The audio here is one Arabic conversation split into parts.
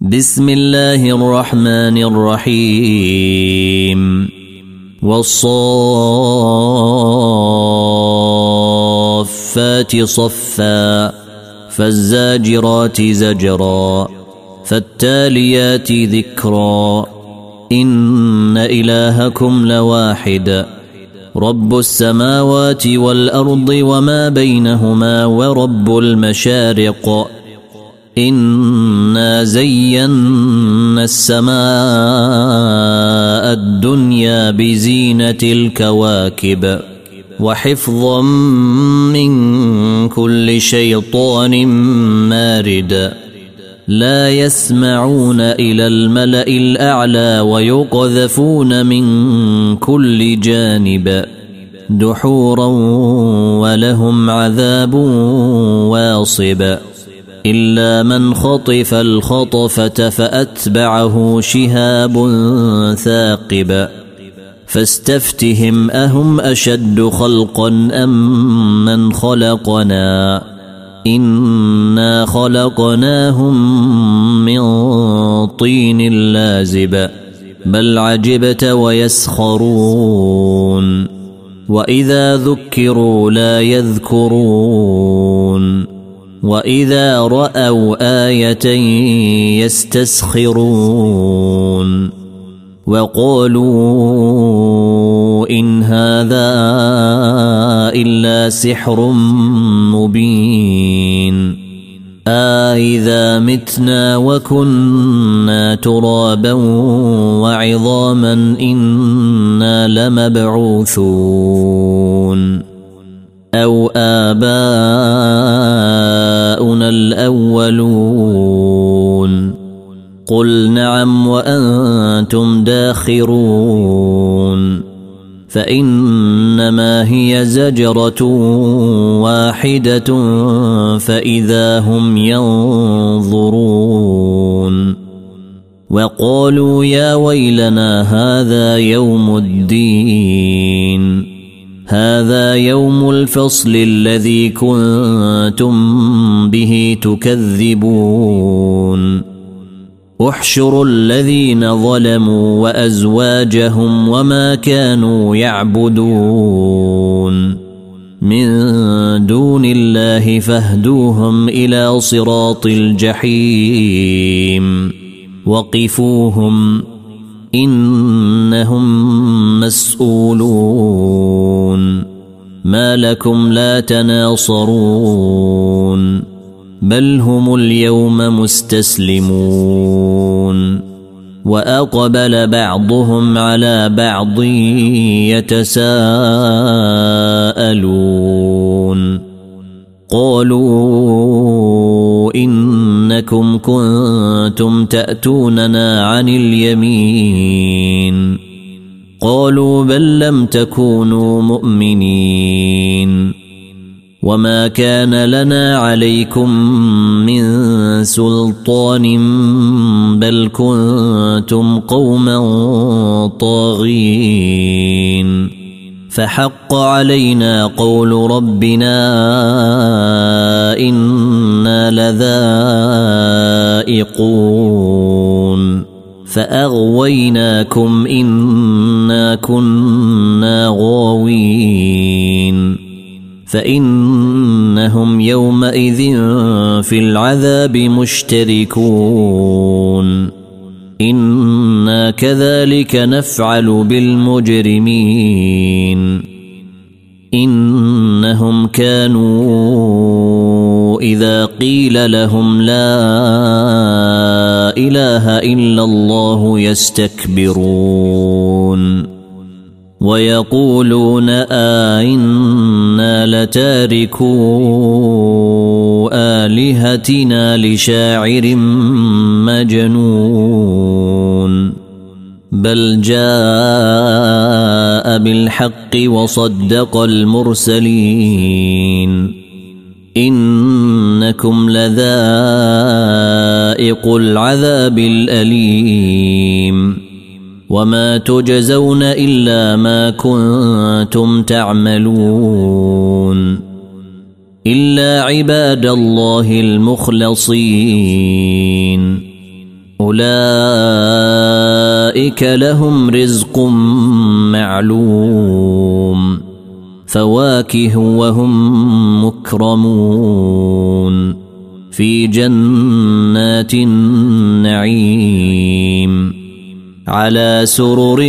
بسم الله الرحمن الرحيم والصافات صفا فالزاجرات زجرا فالتاليات ذكرا إن إلهكم لواحد رب السماوات والأرض وما بينهما ورب المشارق إنا زينا السماء الدنيا بزينة الكواكب وحفظا من كل شيطان مارد لا يسمعون إلى الملأ الأعلى ويقذفون من كل جانب دحورا ولهم عذاب واصب إلا من خطف الخطفة فأتبعه شهاب ثاقب فاستفتهم أهم أشد خلقا أم من خلقنا إنا خلقناهم من طين لازب بل عجبت ويسخرون وإذا ذكروا لا يذكرون وإذا رأوا آية يستسخرون وقالوا إن هذا إلا سحر مبين أإذا متنا وكنا ترابا وعظاما إنا لمبعوثون أو آباؤنا الأولون قل نعم وأنتم داخرون فإنما هي زجرة واحدة فإذا هم ينظرون وقالوا يا ويلنا هذا يوم الدين هذا يوم الفصل الذي كنتم به تكذبون احشروا الذين ظلموا وأزواجهم وما كانوا يعبدون من دون الله فاهدوهم إلى صراط الجحيم وقفوهم إنهم مسؤولون ما لكم لا تناصرون بل هم اليوم مستسلمون وأقبل بعضهم على بعض يتساءلون قالوا إنكم كنتم تأتوننا عن اليمين قالوا بل لم تكونوا مؤمنين وما كان لنا عليكم من سلطان بل كنتم قوما طاغين فحق علينا قول ربنا إنا لذائقون فأغويناكم إنا كنا غاوين فإنهم يومئذ في العذاب مشتركون إنا كذلك نفعل بالمجرمين إنهم كانوا إذا قيل لهم لا إله إلا الله يستكبرون ويقولون أئنا لتاركو آلهتنا لشاعر مجنون بل جاء بالحق وصدق المرسلين إنكم لذائق العذاب الأليم وما تجزون إلا ما كنتم تعملون إلا عباد الله المخلصين أولئك لهم رزق معلوم فواكه وهم مكرمون في جنات النعيم على سرر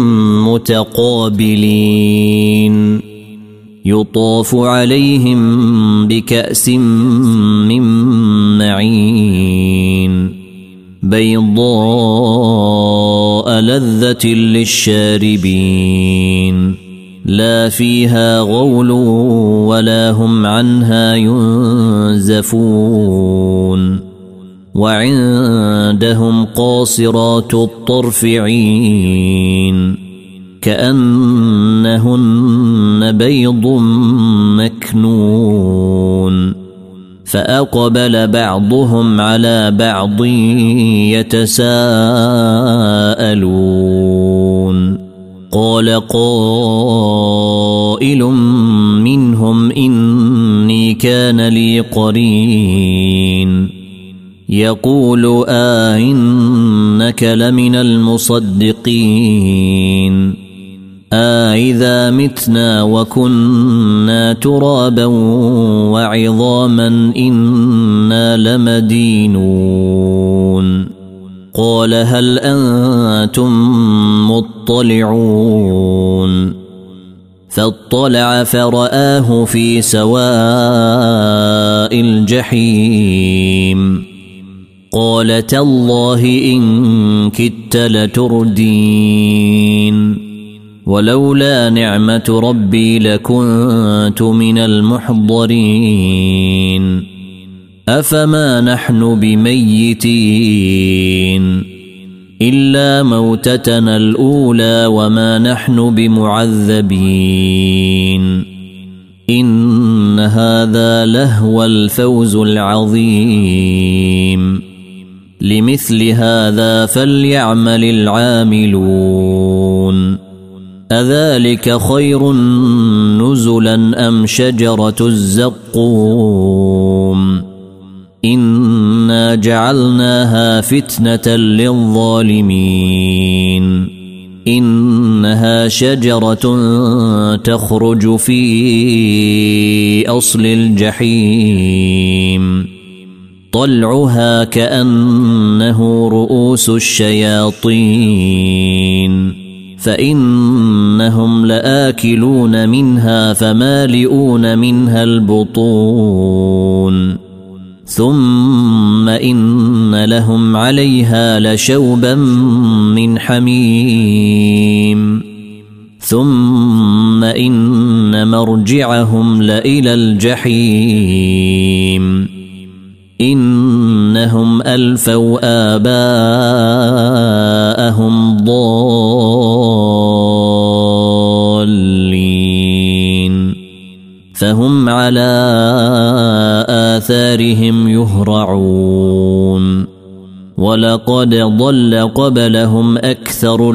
متقابلين يطاف عليهم بكأس من معين بيضاء لذة للشاربين لا فيها غول ولا هم عنها ينزفون وعندهم قاصرات الطرف عين كأنهن بيض مكنون فأقبل بعضهم على بعض يتساءلون قال قائل منهم إني كان لي قرين يقول إنك لمن المصدقين إذا متنا وكنا ترابا وعظاما إنا لمدينون قال هل أنتم مطلعون فاطلع فرآه في سواء الجحيم قال تالله إن كدت لتردين ولولا نعمة ربي لكنت من المحضرين أفما نحن بميتين إلا موتتنا الأولى وما نحن بمعذبين إن هذا لهو الفوز العظيم لمثل هذا فليعمل العاملون أذلك خير نزلا أم شجرة الزقوم إنا جعلناها فتنة للظالمين إنها شجرة تخرج في أصل الجحيم طلعها كأنه رؤوس الشياطين فإنهم لآكلون منها فمالئون منها البطون ثم إن لهم عليها لشوبا من حميم ثم إن مرجعهم لإلى الجحيم إنهم ألفوا آباءهم ضالين فهم على آثارهم يهرعون ولقد ضل قبلهم أكثر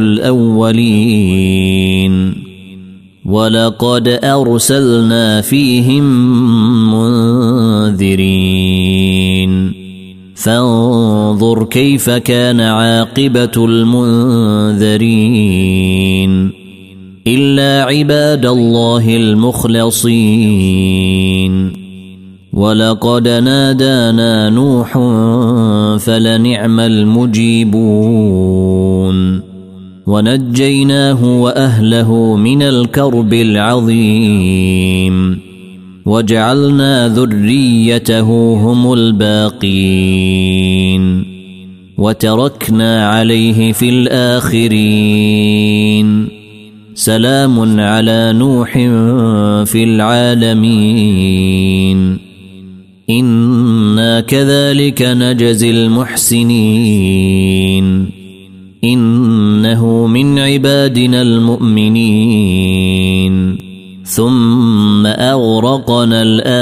الأولين ولقد أرسلنا فيهم منذرين فانظر كيف كان عاقبة المنذرين إلا عباد الله المخلصين ولقد نادانا نوح فلنعم المجيبون ونجيناه وأهله من الكرب العظيم وجعلنا ذريته هم الباقين وتركنا عليه في الآخرين سلام على نوح في العالمين إنا كذلك نجزي المحسنين إنه من عبادنا المؤمنين ثم أغرقنا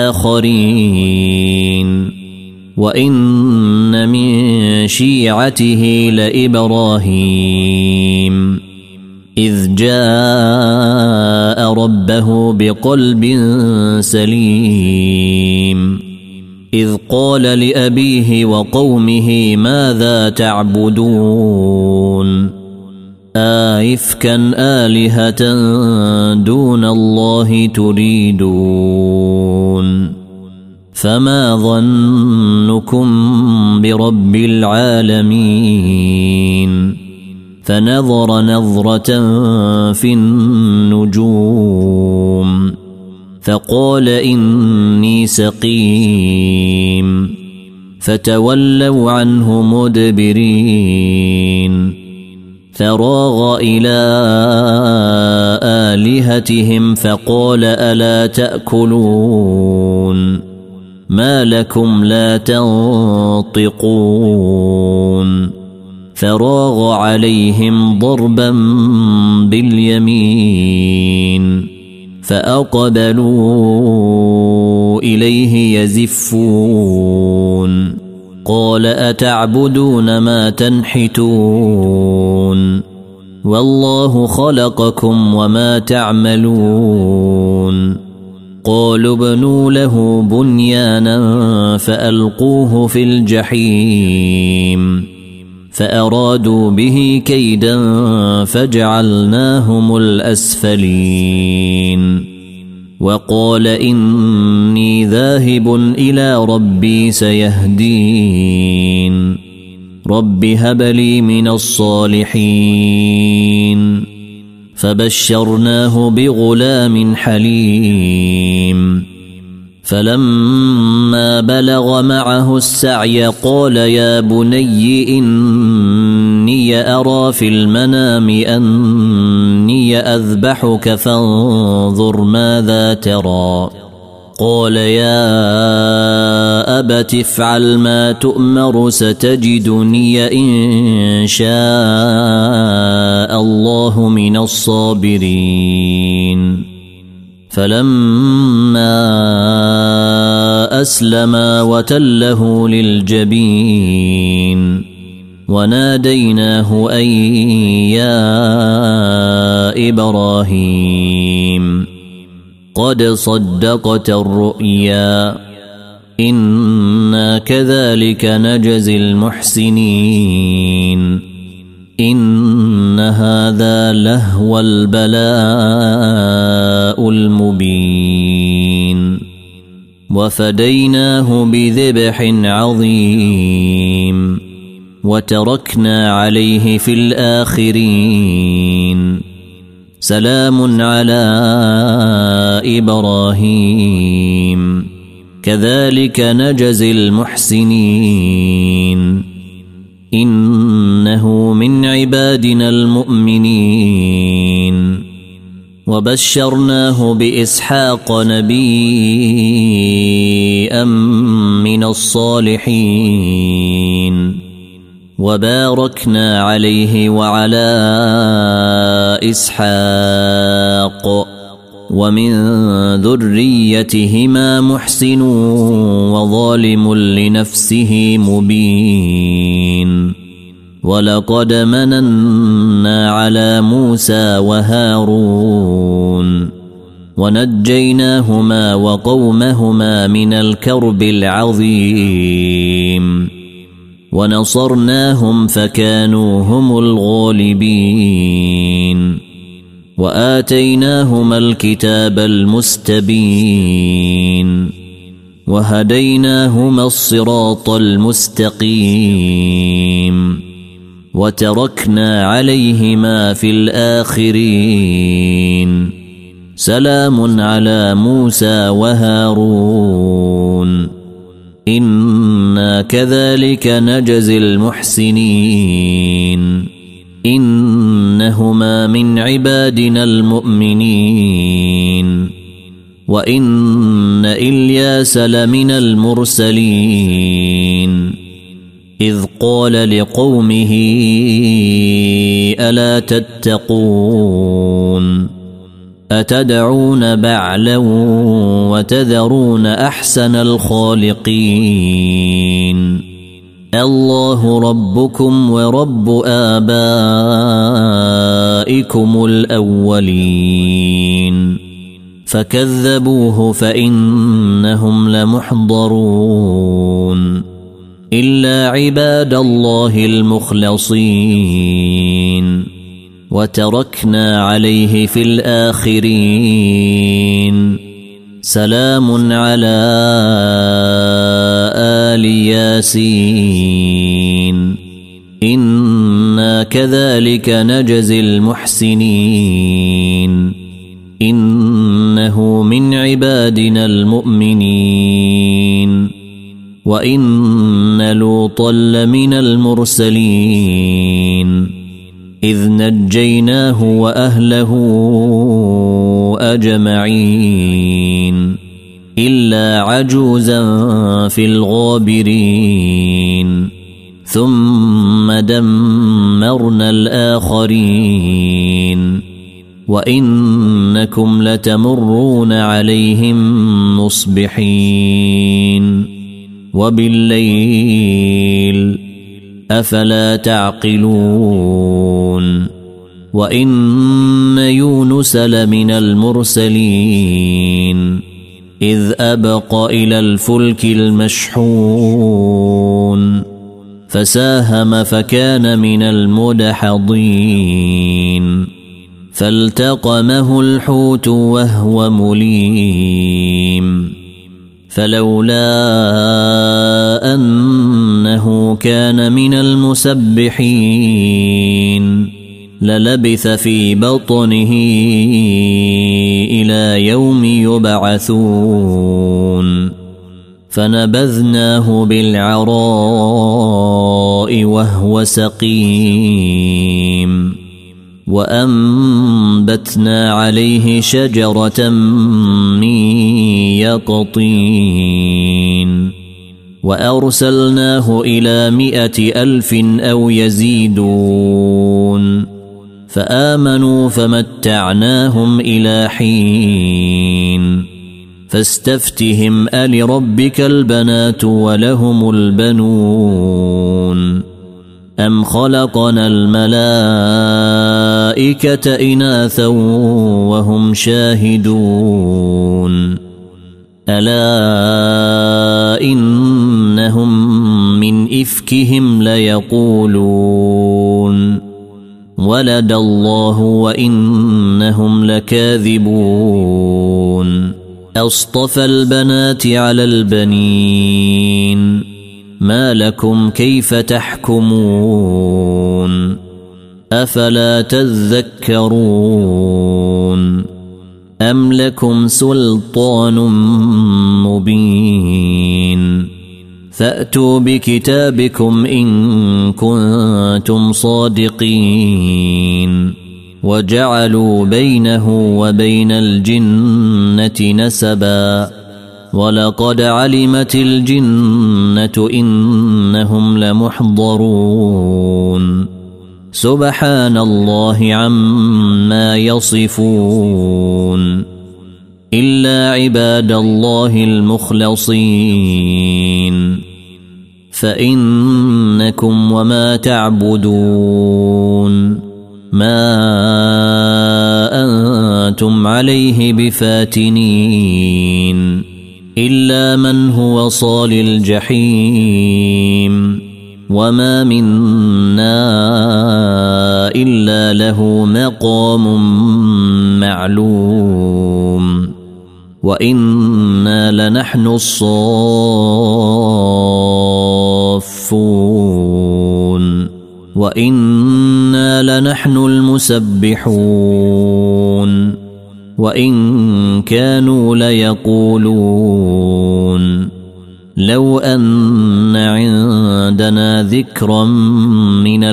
الآخرين وإن من شيعته لإبراهيم إذ جاء ربه بقلب سليم إذ قال لأبيه وقومه ماذا تعبدون آئفكا آلهة دون الله تريدون فما ظنكم برب العالمين فنظر نظرة في النجوم فقال إني سقيم فتولوا عنه مدبرين فراغ إلى آلهتهم فقال ألا تأكلون ما لكم لا تنطقون فراغ عليهم ضربا باليمين فأقبلوا إليه يزفون قال أتعبدون ما تنحتون والله خلقكم وما تعملون قالوا ابنوا له بنيانا فألقوه في الجحيم فأرادوا به كيدا فجعلناهم الأسفلين وقال إني ذاهب إلى ربي سيهدين رب هب لي من الصالحين فبشرناه بغلام حليم فلما بلغ معه السعي قال يا بني إني أرى في المنام أني أذبحك فانظر ماذا ترى قال يا أبت افعل ما تؤمر ستجدني إن شاء الله من الصابرين فلما أسلما وتله للجبين وناديناه أن يا إبراهيم قد صدقت الرؤيا إنا كذلك نجزي المحسنين إن هذا لهو البلاء المبين وفديناه بذبح عظيم وتركنا عليه في الآخرين سلام على إبراهيم كذلك نجزي المحسنين إنه من عبادنا المؤمنين وبشرناه بإسحاق نبيا من الصالحين وباركنا عليه وعلى إسحاق ومن ذريتهما محسن وظالم لنفسه مبين ولقد مننا على موسى وهارون ونجيناهما وقومهما من الكرب العظيم ونصرناهم فكانوا هم الغالبين وآتيناهما الكتاب المستبين وهديناهما الصراط المستقيم وتركنا عليهما في الآخرين سلام على موسى وهارون إنا كذلك نجزي المحسنين إنهما من عبادنا المؤمنين وإن إلياس لمن المرسلين إذ قال لقومه ألا تتقون أتدعون بعلا وتذرون أحسن الخالقين الله ربكم ورب آبائكم الأولين فكذبوه فإنهم لمحضرون إلا عباد الله المخلصين وتركنا عليه في الآخرين سلام على آل ياسين إنا كذلك نجزي المحسنين إنه من عبادنا المؤمنين وإن لوطا لمن المرسلين إذ نجيناه وأهله أجمعين إلا عجوزا في الغابرين ثم دمرنا الآخرين وإنكم لتمرون عليهم مصبحين وبالليل أفلا تعقلون وإن يونس لمن المرسلين إذ أبق إلى الفلك المشحون فساهم فكان من المدحضين فالتقمه الحوت وهو مليم فلولا أنه كان من المسبحين للبث في بطنه إلى يوم يبعثون فنبذناه بالعراء وهو سقيم وأنبتنا عليه شجرة من يقطين وأرسلناه إلى 100,000 أو يزيدون فآمنوا فمتعناهم إلى حين فاستفتهم ألربك البنات ولهم البنون أم خلقنا الملائكة إناثا وهم شاهدون ألا إنهم من إفكهم ليقولون ولد الله وإنهم لكاذبون أصطفى البنات على البنين ما لكم كيف تحكمون أفلا تذكرون أم لكم سلطان مبين فأتوا بكتابكم إن كنتم صادقين وجعلوا بينه وبين الجنة نسبا ولقد علمت الجنة إنهم لمحضرون سبحان الله عما يصفون إلا عباد الله المخلصين فإنكم وما تعبدون ما أنتم عليه بفاتنين إلا من هو صال الجحيم وما منا إلا له مقام معلوم وإنا لنحن الصافون وإنا لنحن المسبحون وإن كانوا ليقولون لو أن عندنا ذكرا من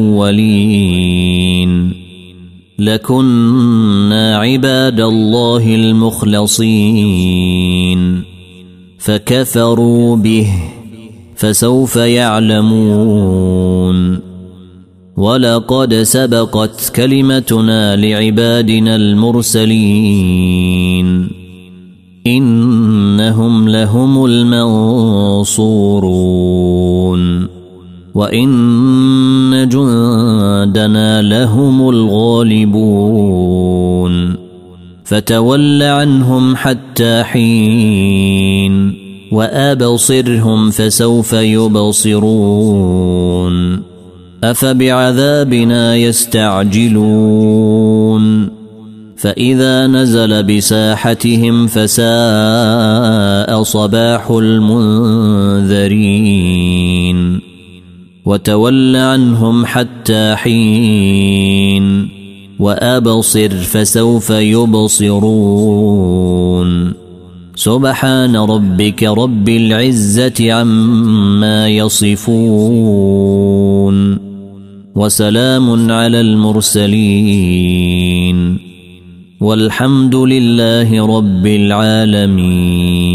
الأولين لكنا عباد الله المخلصين فكفروا به فسوف يعلمون ولقد سبقت كلمتنا لعبادنا المرسلين إنهم لهم المنصورون وإن جندنا لهم الغالبون فتول عنهم حتى حين وأبصرهم فسوف يبصرون أفبعذابنا يستعجلون فإذا نزل بساحتهم فساء صباح المنذرين وتول عنهم حتى حين وأبصر فسوف يبصرون سبحان ربك رب العزة عما يصفون وسلام على المرسلين والحمد لله رب العالمين.